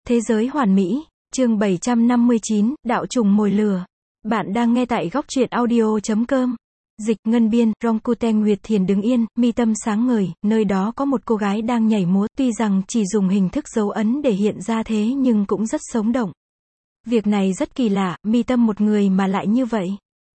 Thế giới hoàn mỹ, chương 759, đạo trùng mồi lửa. Bạn đang nghe tại góc truyện audio.com. Dịch Ngân Biên, Rongkuten Nguyệt Thiền đứng yên, mi tâm sáng ngời, nơi đó có một cô gái đang nhảy múa, tuy rằng chỉ dùng hình thức dấu ấn để hiện ra thế nhưng cũng rất sống động. Việc này rất kỳ lạ, mi tâm một người mà lại như vậy.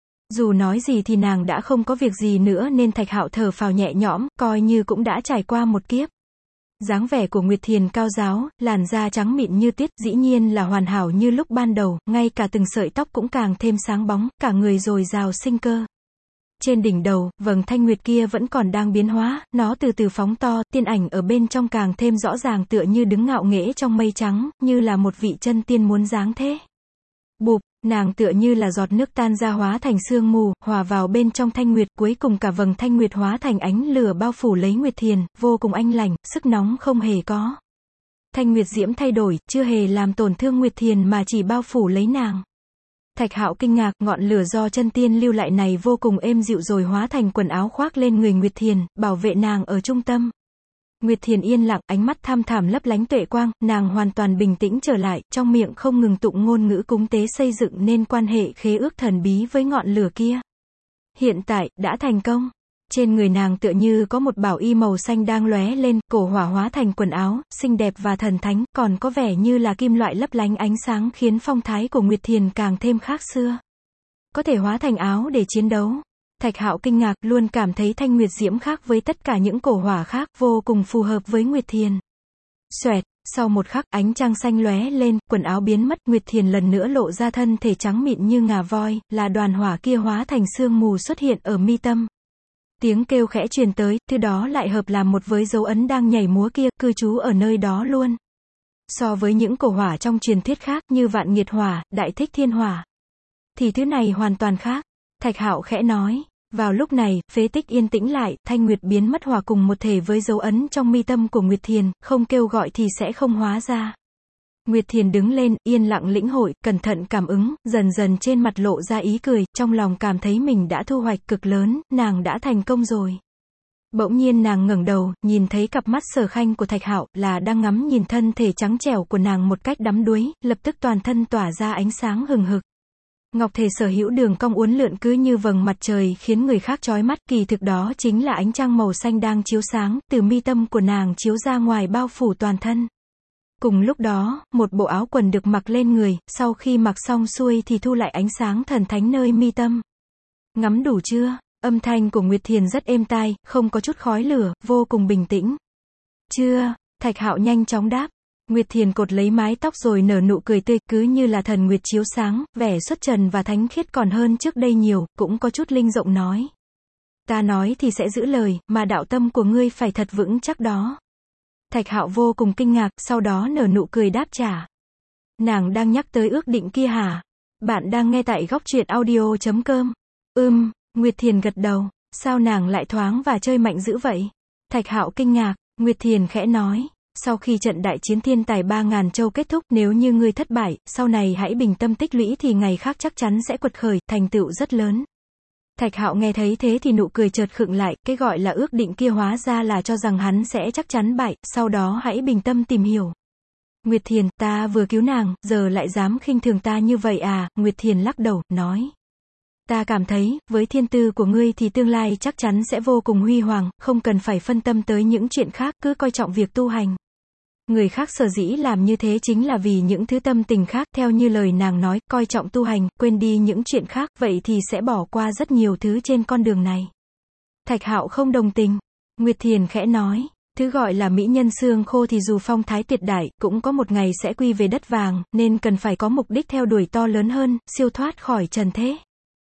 Dù nói gì thì nàng đã không có việc gì nữa nên Thạch Hạo thở phào nhẹ nhõm, coi như cũng đã trải qua một kiếp. Dáng vẻ của Nguyệt Thiền cao ráo, làn da trắng mịn như tuyết, dĩ nhiên là hoàn hảo như lúc ban đầu, ngay cả từng sợi tóc cũng càng thêm sáng bóng, cả người dồi dào sinh cơ. Trên đỉnh đầu, vầng thanh nguyệt kia vẫn còn đang biến hóa, nó từ từ phóng to, tiên ảnh ở bên trong càng thêm rõ ràng tựa như đứng ngạo nghễ trong mây trắng, như là một vị chân tiên muốn dáng thế. Bụp, nàng tựa như là giọt nước tan ra hóa thành sương mù, hòa vào bên trong thanh nguyệt, cuối cùng cả vầng thanh nguyệt hóa thành ánh lửa bao phủ lấy Nguyệt Thiền, vô cùng anh lành, sức nóng không hề có. Thanh nguyệt diễm thay đổi, chưa hề làm tổn thương Nguyệt Thiền mà chỉ bao phủ lấy nàng. Thạch Hạo kinh ngạc, ngọn lửa do chân tiên lưu lại này vô cùng êm dịu rồi hóa thành quần áo khoác lên người Nguyệt Thiền, bảo vệ nàng ở trung tâm. Nguyệt Thiền yên lặng, ánh mắt thăm thẳm lấp lánh tuệ quang, nàng hoàn toàn bình tĩnh trở lại, trong miệng không ngừng tụng ngôn ngữ cúng tế xây dựng nên quan hệ khế ước thần bí với ngọn lửa kia. Hiện tại, đã thành công. Trên người nàng tựa như có một bảo y màu xanh đang lóe lên, cổ hỏa hóa thành quần áo, xinh đẹp và thần thánh, còn có vẻ như là kim loại lấp lánh ánh sáng khiến phong thái của Nguyệt Thiền càng thêm khác xưa. Có thể hóa thành áo để chiến đấu. Thạch Hạo kinh ngạc, luôn cảm thấy thanh nguyệt diễm khác với tất cả những cổ hỏa khác, vô cùng phù hợp với Nguyệt Thiền. Xoẹt, sau một khắc, ánh trăng xanh lóe lên, quần áo biến mất, Nguyệt Thiền lần nữa lộ ra thân thể trắng mịn như ngà voi, là đoàn hỏa kia hóa thành sương mù xuất hiện ở mi tâm. Tiếng kêu khẽ truyền tới, thứ đó lại hợp làm một với dấu ấn đang nhảy múa kia, cư trú ở nơi đó luôn. So với những cổ hỏa trong truyền thuyết khác như Vạn Nghiệt Hỏa, Đại Thích Thiên Hỏa, thì thứ này hoàn toàn khác. Thạch Hạo khẽ nói. Vào lúc này, phế tích yên tĩnh lại, thanh nguyệt biến mất hòa cùng một thể với dấu ấn trong mi tâm của Nguyệt Thiền, không kêu gọi thì sẽ không hóa ra. Nguyệt Thiền đứng lên, yên lặng lĩnh hội, cẩn thận cảm ứng, dần dần trên mặt lộ ra ý cười, trong lòng cảm thấy mình đã thu hoạch cực lớn, nàng đã thành công rồi. Bỗng nhiên nàng ngẩng đầu, nhìn thấy cặp mắt Sở Khanh của Thạch Hạo, là đang ngắm nhìn thân thể trắng trẻo của nàng một cách đắm đuối, lập tức toàn thân tỏa ra ánh sáng hừng hực. Ngọc thể sở hữu đường cong uốn lượn cứ như vầng mặt trời khiến người khác chói mắt, kỳ thực đó chính là ánh trăng màu xanh đang chiếu sáng, từ mi tâm của nàng chiếu ra ngoài bao phủ toàn thân. Cùng lúc đó, một bộ áo quần được mặc lên người, sau khi mặc xong xuôi thì thu lại ánh sáng thần thánh nơi mi tâm. Ngắm đủ chưa? Âm thanh của Nguyệt Thiền rất êm tai, không có chút khói lửa, vô cùng bình tĩnh. Chưa, Thạch Hạo nhanh chóng đáp. Nguyệt Thiền cột lấy mái tóc rồi nở nụ cười tươi, cứ như là thần nguyệt chiếu sáng, vẻ xuất trần và thánh khiết còn hơn trước đây nhiều, cũng có chút linh động nói. Ta nói thì sẽ giữ lời, mà đạo tâm của ngươi phải thật vững chắc đó. Thạch Hạo vô cùng kinh ngạc, sau đó nở nụ cười đáp trả. Nàng đang nhắc tới ước định kia hả? Bạn đang nghe tại góc truyện audio.com. Nguyệt Thiền gật đầu. Sao nàng lại thoáng và chơi mạnh dữ vậy? Thạch Hạo kinh ngạc, Nguyệt Thiền khẽ nói. Sau khi trận đại chiến thiên tài 3.000 châu kết thúc, nếu như ngươi thất bại, sau này hãy bình tâm tích lũy thì ngày khác chắc chắn sẽ quật khởi, thành tựu rất lớn. Thạch Hạo nghe thấy thế thì nụ cười chợt khựng lại, cái gọi là ước định kia hóa ra là cho rằng hắn sẽ chắc chắn bại, sau đó hãy bình tâm tìm hiểu. Nguyệt Thiền, ta vừa cứu nàng, giờ lại dám khinh thường ta như vậy à? Nguyệt Thiền lắc đầu, nói. Ta cảm thấy, với thiên tư của ngươi thì tương lai chắc chắn sẽ vô cùng huy hoàng, không cần phải phân tâm tới những chuyện khác, cứ coi trọng việc tu hành. Người khác sở dĩ làm như thế chính là vì những thứ tâm tình khác, theo như lời nàng nói, coi trọng tu hành, quên đi những chuyện khác, vậy thì sẽ bỏ qua rất nhiều thứ trên con đường này. Thạch Hạo không đồng tình. Nguyệt Thiền khẽ nói, thứ gọi là mỹ nhân xương khô thì dù phong thái tuyệt đại, cũng có một ngày sẽ quy về đất vàng, nên cần phải có mục đích theo đuổi to lớn hơn, siêu thoát khỏi trần thế.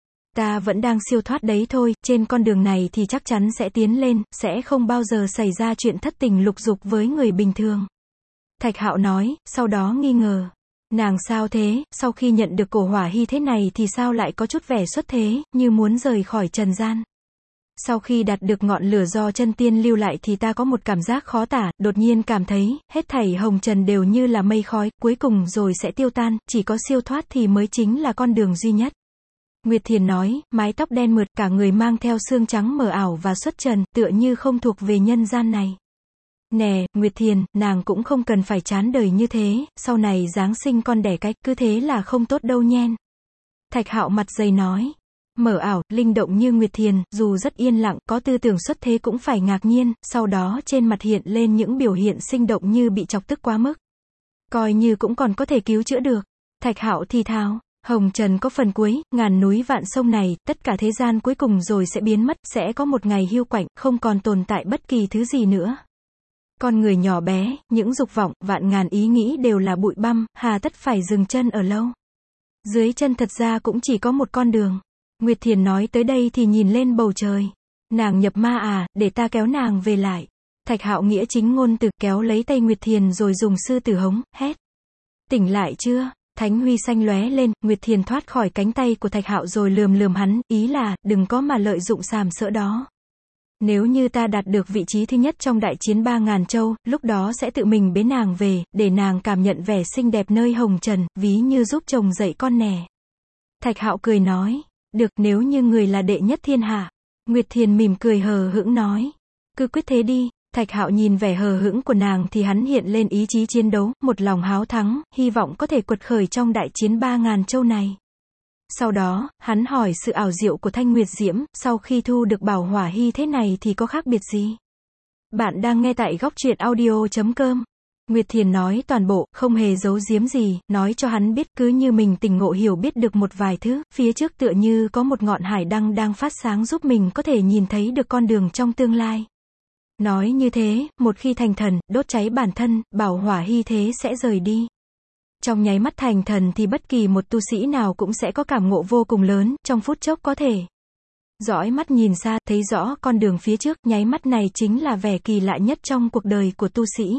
Ta vẫn đang siêu thoát đấy thôi, trên con đường này thì chắc chắn sẽ tiến lên, sẽ không bao giờ xảy ra chuyện thất tình lục dục với người bình thường. Thạch Hạo nói, sau đó nghi ngờ. Nàng sao thế, sau khi nhận được cổ hỏa hy thế này thì sao lại có chút vẻ xuất thế, như muốn rời khỏi trần gian. Sau khi đạt được ngọn lửa do chân tiên lưu lại thì ta có một cảm giác khó tả, đột nhiên cảm thấy, hết thảy hồng trần đều như là mây khói, cuối cùng rồi sẽ tiêu tan, chỉ có siêu thoát thì mới chính là con đường duy nhất. Nguyệt Thiền nói, mái tóc đen mượt, cả người mang theo xương trắng mờ ảo và xuất trần, tựa như không thuộc về nhân gian này. Nè, Nguyệt Thiền, nàng cũng không cần phải chán đời như thế, sau này giáng sinh con đẻ cái, cứ thế là không tốt đâu nhen. Thạch Hạo mặt dày nói. Mở ảo, linh động như Nguyệt Thiền, dù rất yên lặng, có tư tưởng xuất thế cũng phải ngạc nhiên, sau đó trên mặt hiện lên những biểu hiện sinh động như bị chọc tức quá mức. Coi như cũng còn có thể cứu chữa được. Thạch Hạo thì thào, hồng trần có phần cuối, ngàn núi vạn sông này, tất cả thế gian cuối cùng rồi sẽ biến mất, sẽ có một ngày hiu quạnh, không còn tồn tại bất kỳ thứ gì nữa. Con người nhỏ bé, những dục vọng, vạn ngàn ý nghĩ đều là bụi băm, hà tất phải dừng chân ở lâu. Dưới chân thật ra cũng chỉ có một con đường. Nguyệt Thiền nói tới đây thì nhìn lên bầu trời. Nàng nhập ma à, để ta kéo nàng về lại. Thạch Hạo nghĩa chính ngôn từ kéo lấy tay Nguyệt Thiền rồi dùng sư tử hống, hét. Tỉnh lại chưa? Thánh huy xanh lóe lên, Nguyệt Thiền thoát khỏi cánh tay của Thạch Hạo rồi lườm hắn, ý là, đừng có mà lợi dụng sàm sỡ đó. Nếu như ta đạt được vị trí thứ nhất trong đại chiến 3.000 châu, lúc đó sẽ tự mình bế nàng về, để nàng cảm nhận vẻ xinh đẹp nơi hồng trần, ví như giúp chồng dạy con nè. Thạch Hạo cười nói, được, nếu như người là đệ nhất thiên hạ. Nguyệt Thiền mỉm cười hờ hững nói, cứ quyết thế đi. Thạch Hạo nhìn vẻ hờ hững của nàng thì hắn hiện lên ý chí chiến đấu, một lòng háo thắng, hy vọng có thể quật khởi trong đại chiến 3.000 châu này. Sau đó, hắn hỏi sự ảo diệu của Thanh Nguyệt Diễm, sau khi thu được bảo hỏa hy thế này thì có khác biệt gì? Bạn đang nghe tại góc truyện audio.com. Nguyệt Thiền nói toàn bộ, không hề giấu giếm gì, nói cho hắn biết cứ như mình tỉnh ngộ hiểu biết được một vài thứ, phía trước tựa như có một ngọn hải đăng đang phát sáng giúp mình có thể nhìn thấy được con đường trong tương lai. Nói như thế, một khi thành thần, đốt cháy bản thân, bảo hỏa hy thế sẽ rời đi. Trong nháy mắt thành thần thì bất kỳ một tu sĩ nào cũng sẽ có cảm ngộ vô cùng lớn, trong phút chốc có thể dõi mắt nhìn xa, thấy rõ con đường phía trước, nháy mắt này chính là vẻ kỳ lạ nhất trong cuộc đời của tu sĩ.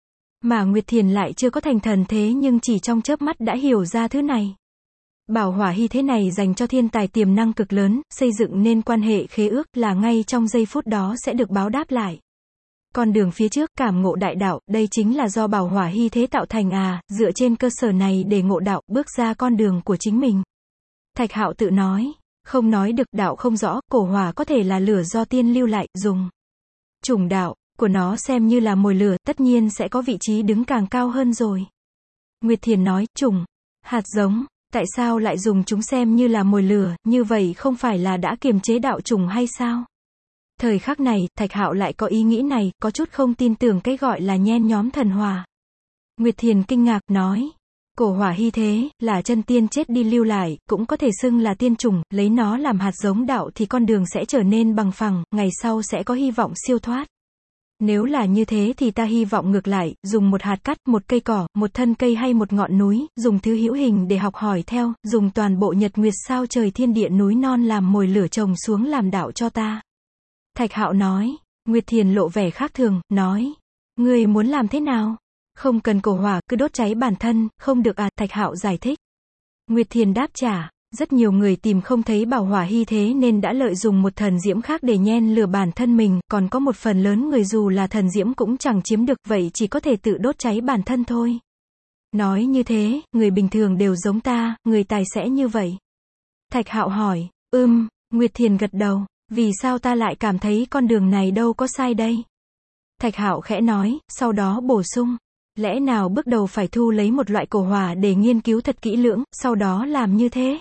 Mà Nguyệt Thiền lại chưa có thành thần thế nhưng chỉ trong chớp mắt đã hiểu ra thứ này. Bảo hỏa hy thế này dành cho thiên tài tiềm năng cực lớn, xây dựng nên quan hệ khế ước là ngay trong giây phút đó sẽ được báo đáp lại. Con đường phía trước, cảm ngộ đại đạo, đây chính là do bảo hỏa hy thế tạo thành à, dựa trên cơ sở này để ngộ đạo, bước ra con đường của chính mình. Thạch Hạo tự nói, không nói được, đạo không rõ, cổ hỏa có thể là lửa do tiên lưu lại, dùng chủng đạo của nó xem như là mồi lửa, tất nhiên sẽ có vị trí đứng càng cao hơn rồi. Nguyệt Thiền nói, chủng, hạt giống, tại sao lại dùng chúng xem như là mồi lửa, như vậy không phải là đã kiềm chế đạo chủng hay sao? Thời khắc này, Thạch Hạo lại có ý nghĩ này, có chút không tin tưởng cái gọi là nhen nhóm thần hỏa. Nguyệt Thiền kinh ngạc, nói, cổ hỏa hy thế, là chân tiên chết đi lưu lại, cũng có thể xưng là tiên chủng, lấy nó làm hạt giống đạo thì con đường sẽ trở nên bằng phẳng, ngày sau sẽ có hy vọng siêu thoát. Nếu là như thế thì ta hy vọng ngược lại, dùng một hạt cát, một cây cỏ, một thân cây hay một ngọn núi, dùng thứ hữu hình để học hỏi theo, dùng toàn bộ nhật nguyệt sao trời thiên địa núi non làm mồi lửa trồng xuống làm đạo cho ta. Thạch Hạo nói. Nguyệt Thiền lộ vẻ khác thường, nói, ngươi muốn làm thế nào? Không cần cổ hỏa, cứ đốt cháy bản thân, không được à? Thạch Hạo giải thích. Nguyệt Thiền đáp trả, rất nhiều người tìm không thấy bảo hỏa hy thế nên đã lợi dụng một thần diễm khác để nhen lửa bản thân mình, còn có một phần lớn người dù là thần diễm cũng chẳng chiếm được, vậy chỉ có thể tự đốt cháy bản thân thôi. Nói như thế, người bình thường đều giống ta, người tài sẽ như vậy. Thạch Hạo hỏi, Nguyệt Thiền gật đầu, vì sao ta lại cảm thấy con đường này đâu có sai đây? Thạch Hạo khẽ nói, sau đó bổ sung, lẽ nào bước đầu phải thu lấy một loại cổ hỏa để nghiên cứu thật kỹ lưỡng, sau đó làm như thế?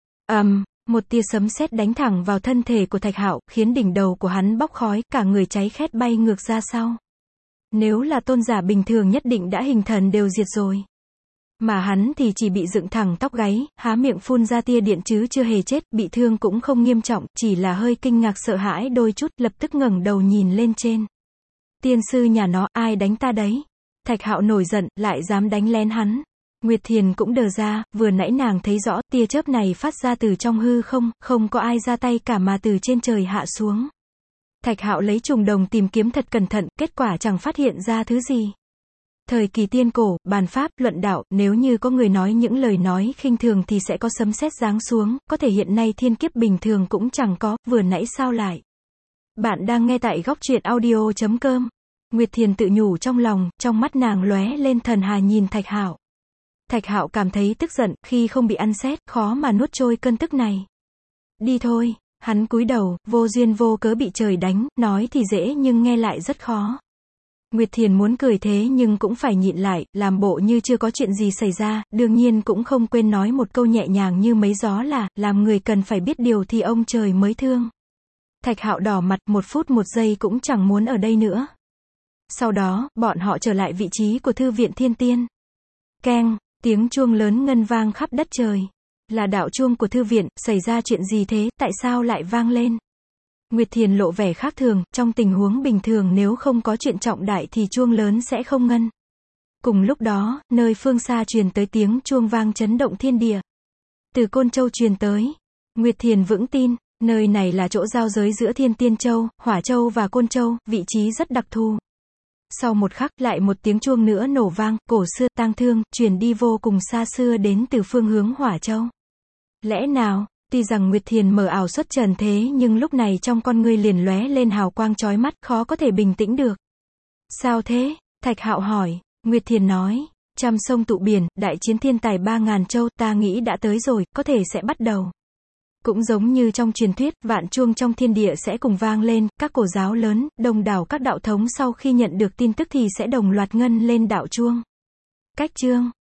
Một tia sấm sét đánh thẳng vào thân thể của Thạch Hạo, khiến đỉnh đầu của hắn bốc khói, cả người cháy khét bay ngược ra sau. Nếu là tôn giả bình thường nhất định đã hình thần đều diệt rồi. Mà hắn thì chỉ bị dựng thẳng tóc gáy, há miệng phun ra tia điện chứ chưa hề chết, bị thương cũng không nghiêm trọng, chỉ là hơi kinh ngạc sợ hãi đôi chút, lập tức ngẩng đầu nhìn lên trên. Tiên sư nhà nó, ai đánh ta đấy? Thạch Hạo nổi giận, lại dám đánh lén hắn. Nguyệt Thiền cũng đờ ra, vừa nãy nàng thấy rõ, tia chớp này phát ra từ trong hư không, không có ai ra tay cả mà từ trên trời hạ xuống. Thạch Hạo lấy trùng đồng tìm kiếm thật cẩn thận, kết quả chẳng phát hiện ra thứ gì. Thời kỳ tiên cổ, bàn pháp, luận đạo, nếu như có người nói những lời nói khinh thường thì sẽ có sấm sét giáng xuống, có thể hiện nay thiên kiếp bình thường cũng chẳng có, vừa nãy sao lại? Bạn đang nghe tại góc truyện audio.com. Nguyệt Thiền tự nhủ trong lòng, trong mắt nàng lóe lên thần hà nhìn Thạch Hạo. Thạch Hạo cảm thấy tức giận, khi không bị ăn sét, khó mà nuốt trôi cơn tức này. Đi thôi, hắn cúi đầu, vô duyên vô cớ bị trời đánh, nói thì dễ nhưng nghe lại rất khó. Nguyệt Thiền muốn cười thế nhưng cũng phải nhịn lại, làm bộ như chưa có chuyện gì xảy ra, đương nhiên cũng không quên nói một câu nhẹ nhàng như mấy gió là, làm người cần phải biết điều thì ông trời mới thương. Thạch Hạo đỏ mặt, 1 phút 1 giây cũng chẳng muốn ở đây nữa. Sau đó, bọn họ trở lại vị trí của Thư viện Thiên Tiên. Keng, tiếng chuông lớn ngân vang khắp đất trời. Là đạo chuông của thư viện, xảy ra chuyện gì thế, tại sao lại vang lên? Nguyệt Thiền lộ vẻ khác thường, trong tình huống bình thường nếu không có chuyện trọng đại thì chuông lớn sẽ không ngân. Cùng lúc đó, nơi phương xa truyền tới tiếng chuông vang chấn động thiên địa. Từ Côn Châu truyền tới. Nguyệt Thiền vững tin, nơi này là chỗ giao giới giữa Thiên Tiên Châu, Hỏa Châu và Côn Châu, vị trí rất đặc thù. Sau một khắc, lại một tiếng chuông nữa nổ vang, cổ xưa, tang thương, truyền đi vô cùng xa xưa đến từ phương hướng Hỏa Châu. Lẽ nào, tuy rằng Nguyệt Thiền mờ ảo xuất trần thế nhưng lúc này trong con ngươi liền lóe lên hào quang chói mắt, khó có thể bình tĩnh được. Sao thế? Thạch Hạo hỏi. Nguyệt Thiền nói, trăm sông tụ biển, đại chiến thiên tài 3000 châu, ta nghĩ đã tới rồi, có thể sẽ bắt đầu. Cũng giống như trong truyền thuyết, vạn chuông trong thiên địa sẽ cùng vang lên, các cổ giáo lớn, đông đảo các đạo thống sau khi nhận được tin tức thì sẽ đồng loạt ngân lên đạo chuông. Cách chương